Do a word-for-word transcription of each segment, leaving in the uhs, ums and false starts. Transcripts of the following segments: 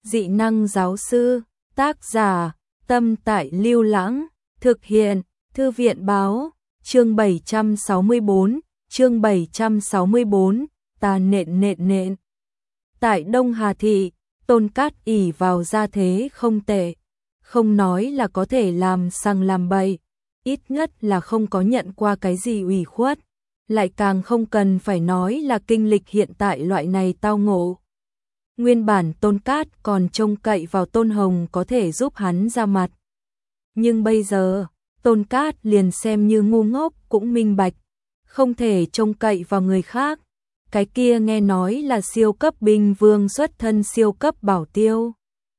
Dị năng giáo sư, tác giả, Tâm Tại Lưu Lãng, thực hiện, Thư viện báo, chương bảy trăm sáu mươi bốn, chương bảy trăm sáu mươi bốn, ta nện nện nện. Tại Đông Hà Thị, Tôn Cát ỷ vào gia thế không tệ, không nói là có thể làm sằng làm bậy, ít nhất là không có nhận qua cái gì ủy khuất, lại càng không cần phải nói là kinh lịch hiện tại loại này tao ngộ. Nguyên bản Tôn Cát còn trông cậy vào Tôn Hồng có thể giúp hắn ra mặt. Nhưng bây giờ, Tôn Cát liền xem như ngu ngốc cũng minh bạch, không thể trông cậy vào người khác. Cái kia nghe nói là siêu cấp binh vương xuất thân siêu cấp bảo tiêu.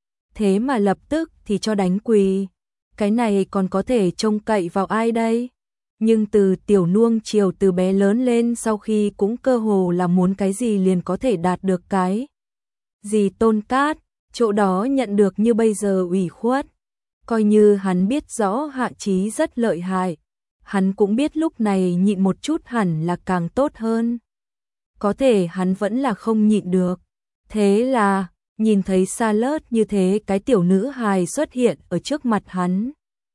Thế mà lập tức thì cho đánh quỳ. Cái này còn có thể trông cậy vào ai đây? Nhưng từ tiểu nuông chiều từ bé lớn lên sau khi cũng cơ hồ là muốn cái gì liền có thể đạt được cái gì. Tôn Cát, chỗ đó nhận được như bây giờ ủy khuất. Coi như hắn biết rõ Hạ Chí rất lợi hại, hắn cũng biết lúc này nhịn một chút hẳn là càng tốt hơn. Có thể hắn vẫn là không nhịn được. Thế là, nhìn thấy Charlotte như thế cái tiểu nữ hài xuất hiện ở trước mặt hắn.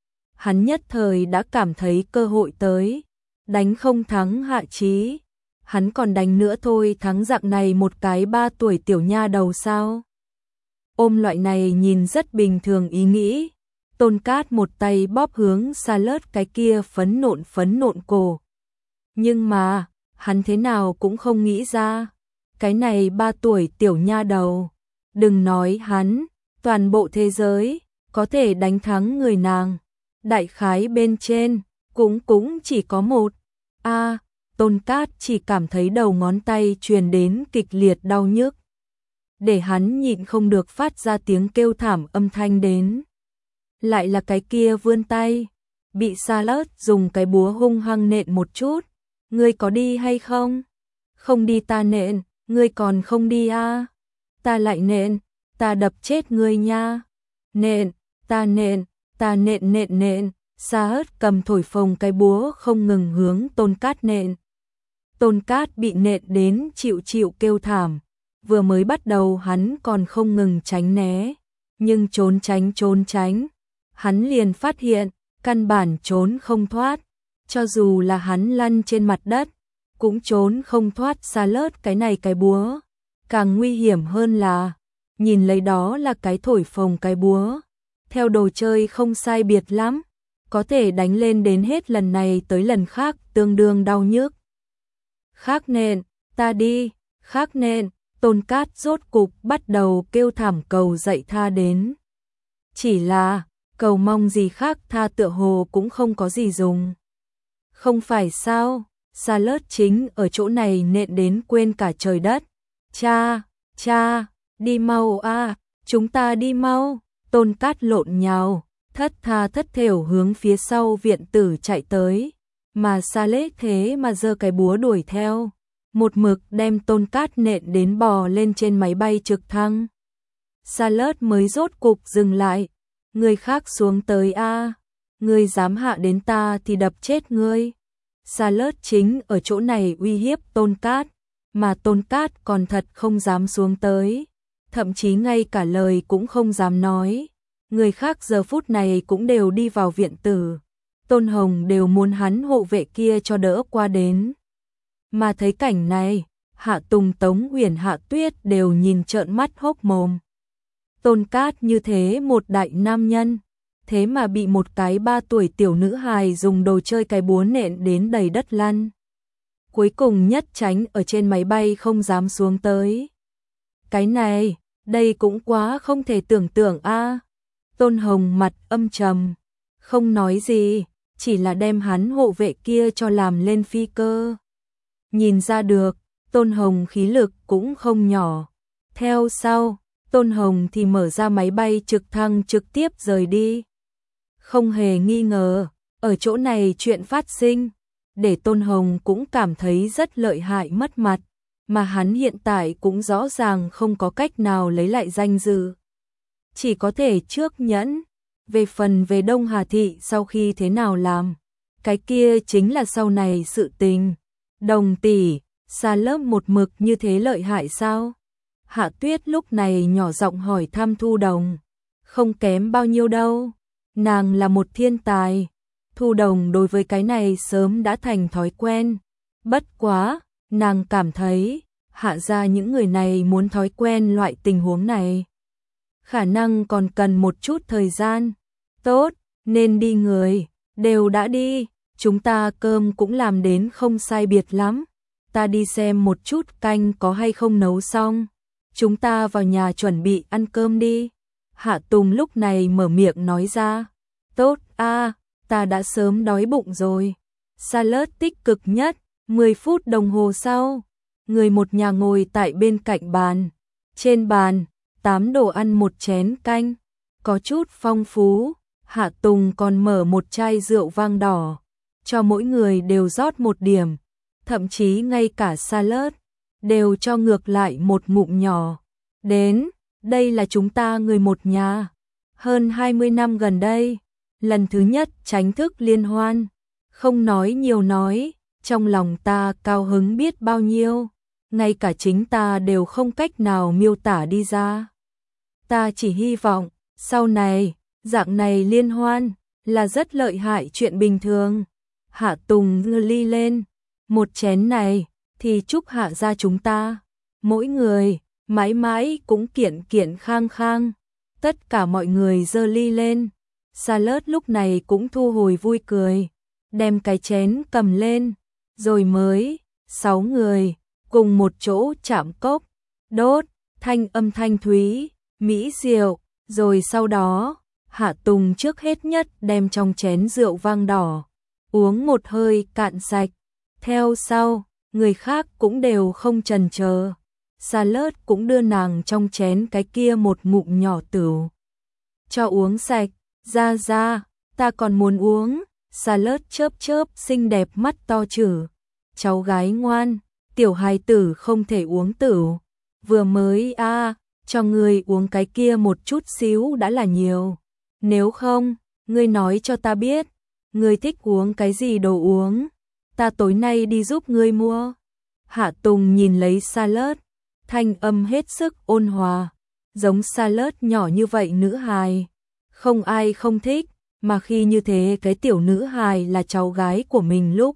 Hắn nhất thời đã cảm thấy cơ hội tới. Đánh không thắng Hạ Chí, hắn còn đánh nữa thôi, thắng dạng này một cái ba tuổi tiểu nha đầu sao? Ôm loại này nhìn rất bình thường ý nghĩ. Tôn Cát một tay bóp hướng Charlotte cái kia phấn nộn phấn nộn cổ. Nhưng mà, hắn thế nào cũng không nghĩ ra. Cái này ba tuổi tiểu nha đầu. Đừng nói hắn, toàn bộ thế giới, có thể đánh thắng người nàng. Đại khái bên trên, cũng cũng chỉ có một. A, Tôn Cát chỉ cảm thấy đầu ngón tay truyền đến kịch liệt đau nhức. Để hắn nhịn không được phát ra tiếng kêu thảm âm thanh đến. Lại là cái kia vươn tay, bị Charlotte dùng cái búa hung hăng nện một chút. Ngươi có đi hay không? Không đi ta nện, ngươi còn không đi à? Ta lại nện, ta đập chết ngươi nha. Nện, ta nện, ta nện nện nện. Charlotte cầm thổi phồng cái búa không ngừng hướng Tôn Cát nện. Tôn Cát bị nện đến chịu chịu kêu thảm. Vừa mới bắt đầu hắn còn không ngừng tránh né, nhưng trốn tránh trốn tránh, hắn liền phát hiện, căn bản trốn không thoát. Cho dù là hắn lăn trên mặt đất, cũng trốn không thoát Charlotte cái này cái búa. Càng nguy hiểm hơn là, nhìn lấy đó là cái thổi phồng cái búa. Theo đồ chơi không sai biệt lắm, có thể đánh lên đến hết lần này tới lần khác tương đương đau nhức. Khác nện, ta đi, khác nện. Tôn Cát rốt cục bắt đầu kêu thảm cầu dậy tha đến. Chỉ là, cầu mong gì khác tha tựa hồ cũng không có gì dùng. Không phải sao, Charlotte chính ở chỗ này nện đến quên cả trời đất. Cha, cha, đi mau a, chúng ta đi mau. Tôn Cát lộn nhào, thất tha thất thểu hướng phía sau viện tử chạy tới. Mà Charlotte thế mà giơ cái búa đuổi theo. Một mực đem Tôn Cát nện đến bò lên trên máy bay trực thăng. Charlotte mới rốt cục dừng lại. Người khác xuống tới a, ngươi dám hạ đến ta thì đập chết ngươi. Charlotte chính ở chỗ này uy hiếp Tôn Cát, mà Tôn Cát còn thật không dám xuống tới, thậm chí ngay cả lời cũng không dám nói. Người khác giờ phút này cũng đều đi vào viện tử. Tôn Hồng đều muốn hắn hộ vệ kia cho đỡ qua đến. Mà thấy cảnh này, Hạ Tùng, Tống Huyền, Hạ Tuyết đều nhìn trợn mắt hốc mồm. Tôn Cát như thế một đại nam nhân, thế mà bị một cái ba tuổi tiểu nữ hài dùng đồ chơi cái búa nện đến đầy đất lăn. Cuối cùng nhất tránh ở trên máy bay không dám xuống tới. Cái này, đây cũng quá không thể tưởng tượng a. Tôn Hồng mặt âm trầm, không nói gì, chỉ là đem hắn hộ vệ kia cho làm lên phi cơ. Nhìn ra được, Tôn Hồng khí lực cũng không nhỏ. Theo sau, Tôn Hồng thì mở ra máy bay trực thăng trực tiếp rời đi. Không hề nghi ngờ, ở chỗ này chuyện phát sinh, để Tôn Hồng cũng cảm thấy rất lợi hại mất mặt, mà hắn hiện tại cũng rõ ràng không có cách nào lấy lại danh dự. Chỉ có thể trước nhẫn, về phần về Đông Hà Thị sau khi thế nào làm, cái kia chính là sau này sự tình. Đồng tỷ, Charlotte một mực như thế lợi hại sao? Hạ Tuyết lúc này nhỏ giọng hỏi thăm Thu Đồng. Không kém bao nhiêu đâu, nàng là một thiên tài. Thu Đồng đối với cái này sớm đã thành thói quen. Bất quá, nàng cảm thấy, Hạ gia những người này muốn thói quen loại tình huống này, khả năng còn cần một chút thời gian. Tốt, nên đi người, đều đã đi, chúng ta cơm cũng làm đến không sai biệt lắm. Ta đi xem một chút canh có hay không nấu xong. Chúng ta vào nhà chuẩn bị ăn cơm đi. Hạ Tùng lúc này mở miệng nói ra. Tốt a, ta đã sớm đói bụng rồi. Salad tích cực nhất, mười phút đồng hồ sau, người một nhà ngồi tại bên cạnh bàn. Trên bàn, tám đồ ăn một chén canh, có chút phong phú. Hạ Tùng còn mở một chai rượu vang đỏ, cho mỗi người đều rót một điểm, thậm chí ngay cả salad đều cho ngược lại một ngụm nhỏ. Đến, đây là chúng ta người một nhà. Hơn hai mươi năm gần đây, lần thứ nhất chính thức liên hoan, không nói nhiều nói, trong lòng ta cao hứng biết bao nhiêu, ngay cả chính ta đều không cách nào miêu tả đi ra. Ta chỉ hy vọng, sau này, dạng này liên hoan, là rất lợi hại chuyện bình thường. Hạ Tùng ngư ly lên, một chén này, thì chúc Hạ gia chúng ta, mỗi người, mãi mãi cũng kiện kiện khang khang. Tất cả mọi người giơ ly lên. Salad lúc này cũng thu hồi vui cười, đem cái chén cầm lên, rồi mới, sáu người, cùng một chỗ chạm cốc, đốt, thanh âm thanh thúy, mỹ diệu, rồi sau đó, Hạ Tùng trước hết nhất đem trong chén rượu vang đỏ, uống một hơi cạn sạch, theo sau, người khác cũng đều không chần chờ. Salad cũng đưa nàng trong chén cái kia một ngụm nhỏ tửu, cho uống sạch. Ra ra, ta còn muốn uống. Salad chớp chớp xinh đẹp mắt to chử. Cháu gái ngoan, tiểu hài tử không thể uống tửu. Vừa mới a, à, cho ngươi uống cái kia một chút xíu đã là nhiều. Nếu không, ngươi nói cho ta biết, ngươi thích uống cái gì đồ uống, ta tối nay đi giúp ngươi mua. Hạ Tùng nhìn lấy salad, thanh âm hết sức ôn hòa, giống salad nhỏ như vậy nữ hài, không ai không thích, mà khi như thế cái tiểu nữ hài là cháu gái của mình lúc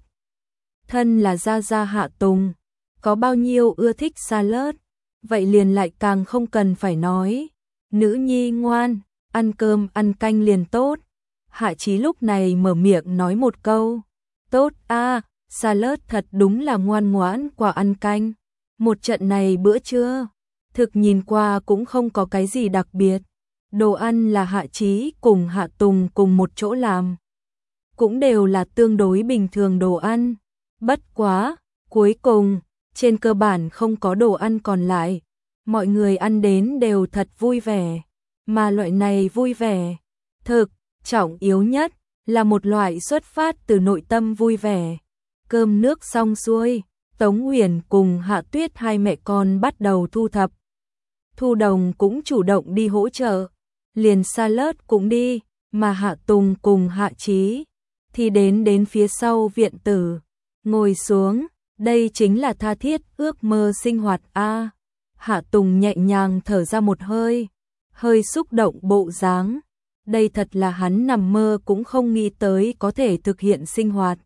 thân là gia gia Hạ Tùng, có bao nhiêu ưa thích salad, vậy liền lại càng không cần phải nói. Nữ nhi ngoan, ăn cơm ăn canh liền tốt. Hạ Chí lúc này mở miệng nói một câu, tốt a, à, salad thật đúng là ngoan ngoãn quả ăn canh. Một trận này bữa trưa, thực nhìn qua cũng không có cái gì đặc biệt. Đồ ăn là Hạ Chí cùng Hạ Tùng cùng một chỗ làm, cũng đều là tương đối bình thường đồ ăn. Bất quá, cuối cùng, trên cơ bản không có đồ ăn còn lại. Mọi người ăn đến đều thật vui vẻ, mà loại này vui vẻ, thực, trọng yếu nhất, là một loại xuất phát từ nội tâm vui vẻ. Cơm nước xong xuôi, Tống Huyền cùng Hạ Tuyết hai mẹ con bắt đầu thu thập. Thu Đồng cũng chủ động đi hỗ trợ, liền salad cũng đi, mà Hạ Tùng cùng Hạ Chí thì đến đến phía sau viện tử, ngồi xuống, đây chính là tha thiết ước mơ sinh hoạt a. Hạ Tùng nhẹ nhàng thở ra một hơi, hơi xúc động bộ dáng, đây thật là hắn nằm mơ cũng không nghĩ tới có thể thực hiện sinh hoạt.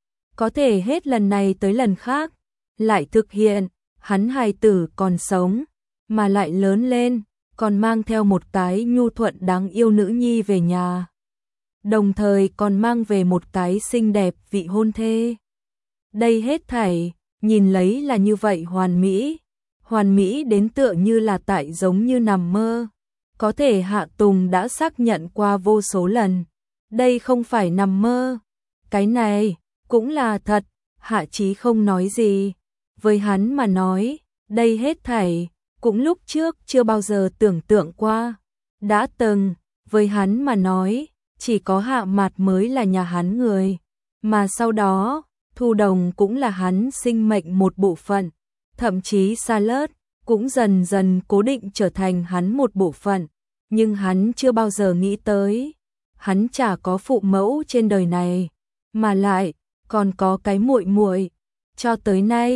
Có thể hết lần này tới lần khác, lại thực hiện, hắn hài tử còn sống, mà lại lớn lên, còn mang theo một cái nhu thuận đáng yêu nữ nhi về nhà. Đồng thời còn mang về một cái xinh đẹp vị hôn thê. Đây hết thảy, nhìn lấy là như vậy hoàn mỹ. Hoàn mỹ đến tựa như là tại giống như nằm mơ. Có thể Hạ Tùng đã xác nhận qua vô số lần. Đây không phải nằm mơ. Cái này, cũng là thật. Hạ Chí không nói gì. Với hắn mà nói, đây hết thảy, cũng lúc trước chưa bao giờ tưởng tượng qua. Đã từng, với hắn mà nói, chỉ có Hạ Mạt mới là nhà hắn người. Mà sau đó, Thu Đồng cũng là hắn sinh mệnh một bộ phận. Thậm chí salad cũng dần dần cố định trở thành hắn một bộ phận. Nhưng hắn chưa bao giờ nghĩ tới, hắn chả có phụ mẫu trên đời này, mà lại còn có cái muội muội. Cho tới nay,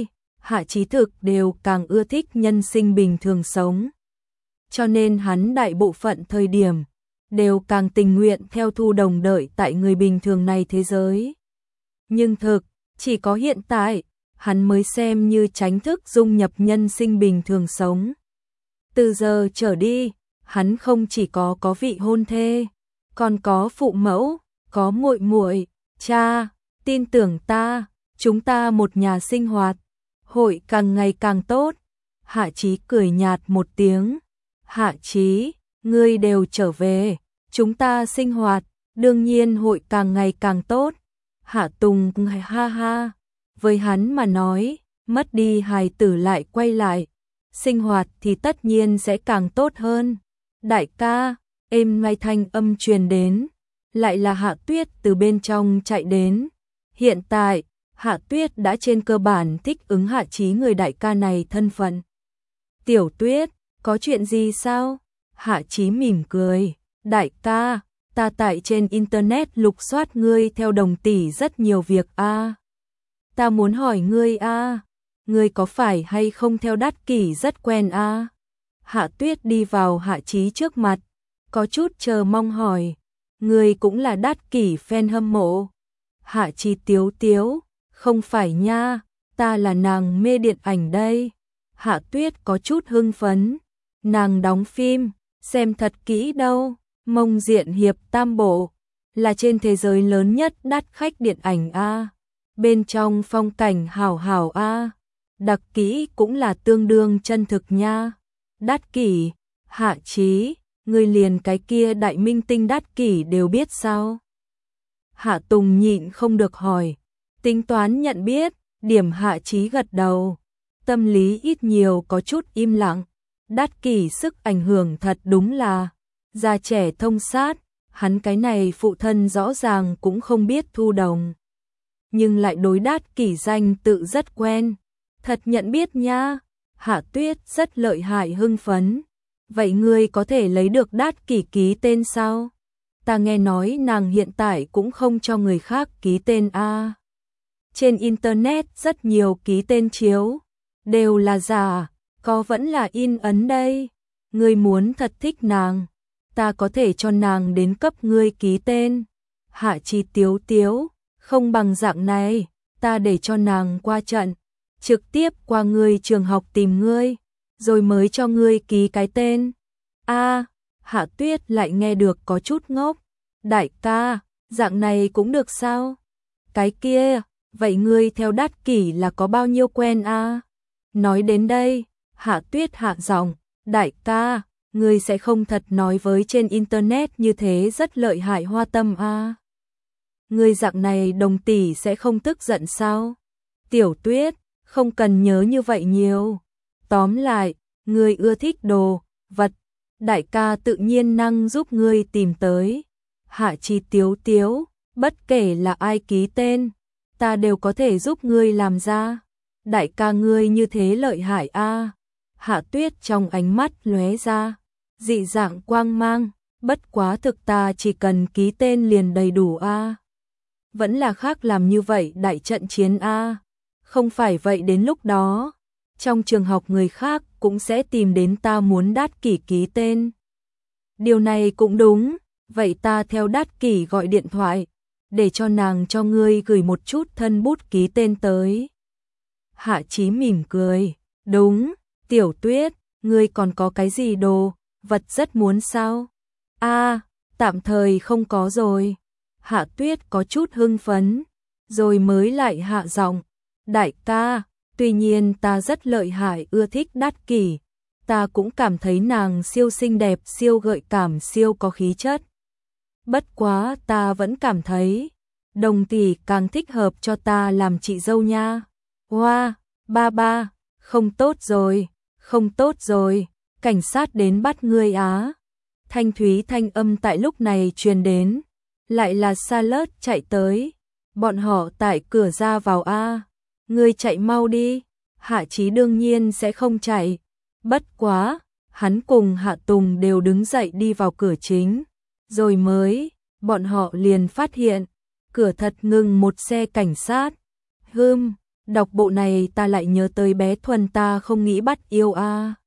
Hạ Chí thực đều càng ưa thích nhân sinh bình thường sống. Cho nên hắn đại bộ phận thời điểm đều càng tình nguyện theo Thu Đồng đợi tại người bình thường này thế giới. Nhưng thực, chỉ có hiện tại, hắn mới xem như tránh thức dung nhập nhân sinh bình thường sống. Từ giờ trở đi, hắn không chỉ có có vị hôn thê, còn có phụ mẫu, có muội muội, cha, tin tưởng ta, chúng ta một nhà sinh hoạt, hội càng ngày càng tốt. Hạ Chí cười nhạt một tiếng. Hạ Chí, ngươi đều trở về, chúng ta sinh hoạt, đương nhiên hội càng ngày càng tốt. Hạ Tùng ha ha, với hắn mà nói, mất đi hài tử lại quay lại, sinh hoạt thì tất nhiên sẽ càng tốt hơn. Đại ca, êm ngay thanh âm truyền đến, lại là Hạ Tuyết từ bên trong chạy đến. Hiện tại, Hạ Tuyết đã trên cơ bản thích ứng Hạ Chí người đại ca này thân phận. Tiểu Tuyết, có chuyện gì sao? Hạ Chí mỉm cười, đại ca, ta tại trên internet lục soát ngươi theo Đồng tỷ rất nhiều việc a. À. Ta muốn hỏi ngươi a, à, ngươi có phải hay không theo Đát Kỷ rất quen a? À? Hạ Tuyết đi vào Hạ Chí trước mặt, có chút chờ mong hỏi, ngươi cũng là Đát Kỷ fan hâm mộ? Hạ Chí tiếu tiếu, không phải nha, ta là nàng mê điện ảnh đây. Hạ Tuyết có chút hưng phấn, nàng đóng phim, xem thật kỹ đâu, Mông Diện Hiệp Tam Bộ, là trên thế giới lớn nhất đắt khách điện ảnh a. Bên trong phong cảnh hảo hảo a, đặc kỹ cũng là tương đương chân thực nha. Đát Kỷ, Hạ Chí, ngươi liền cái kia đại minh tinh Đát Kỷ đều biết sao? Hạ Tùng nhịn không được hỏi, tính toán nhận biết, điểm Hạ Chí gật đầu, tâm lý ít nhiều có chút im lặng. Đát Kỷ sức ảnh hưởng thật đúng là già trẻ thông sát, hắn cái này phụ thân rõ ràng cũng không biết Thu Đồng, nhưng lại đối Đát Kỷ danh tự rất quen, thật nhận biết nha. Hạ Tuyết rất lợi hại hưng phấn, vậy ngươi có thể lấy được Đát Kỷ ký tên sao? Ta nghe nói nàng hiện tại cũng không cho người khác ký tên a. À. Trên internet rất nhiều ký tên chiếu, đều là giả, có vẫn là in ấn đây. Ngươi muốn thật thích nàng, ta có thể cho nàng đến cấp ngươi ký tên. Hạ Chí tiếu tiếu, không bằng dạng này, ta để cho nàng qua trận, trực tiếp qua ngươi trường học tìm ngươi, rồi mới cho ngươi ký cái tên. A, à, Hạ Tuyết lại nghe được có chút ngốc. Đại ca, dạng này cũng được sao? Cái kia, vậy ngươi theo Đát Kỷ là có bao nhiêu quen a? À? Nói đến đây, Hạ Tuyết hạ giọng, đại ca, ngươi sẽ không thật nói với trên internet như thế rất lợi hại Hoa Tâm a? À? Ngươi dạng này Đồng tỷ sẽ không tức giận sao? Tiểu Tuyết, không cần nhớ như vậy nhiều. Tóm lại, ngươi ưa thích đồ vật, đại ca tự nhiên năng giúp ngươi tìm tới. Hạ Chí tiếu tiếu, bất kể là ai ký tên, ta đều có thể giúp ngươi làm ra. Đại ca ngươi như thế lợi hại a. À. Hạ Tuyết trong ánh mắt lóe ra dị dạng quang mang, bất quá thực ta chỉ cần ký tên liền đầy đủ a. À. Vẫn là khác làm như vậy đại trận chiến a. À. Không phải vậy đến lúc đó, trong trường học người khác cũng sẽ tìm đến ta muốn Đát Kỷ ký tên. Điều này cũng đúng, vậy ta theo Đát Kỷ gọi điện thoại, để cho nàng cho ngươi gửi một chút thân bút ký tên tới. Hạ Chí mỉm cười, đúng, Tiểu Tuyết, ngươi còn có cái gì đồ vật rất muốn sao? A, à, tạm thời không có rồi. Hạ Tuyết có chút hưng phấn, rồi mới lại hạ giọng, đại ca, tuy nhiên ta rất lợi hại ưa thích Đát Kỷ, ta cũng cảm thấy nàng siêu xinh đẹp, siêu gợi cảm, siêu có khí chất. Bất quá ta vẫn cảm thấy Đồng tỷ càng thích hợp cho ta làm chị dâu nha. Hoa, ba ba, không tốt rồi, không tốt rồi, cảnh sát đến bắt ngươi á. Thanh thúy thanh âm tại lúc này truyền đến, lại là Salad chạy tới. Bọn họ tại cửa ra vào a. Ngươi chạy mau đi. Hạ Chí đương nhiên sẽ không chạy. Bất quá, hắn cùng Hạ Tùng đều đứng dậy đi vào cửa chính. Rồi mới, bọn họ liền phát hiện, cửa thật ngừng một xe cảnh sát. Hừm, Đọc bộ này ta lại nhớ tới bé Thuần ta không nghĩ bắt yêu a.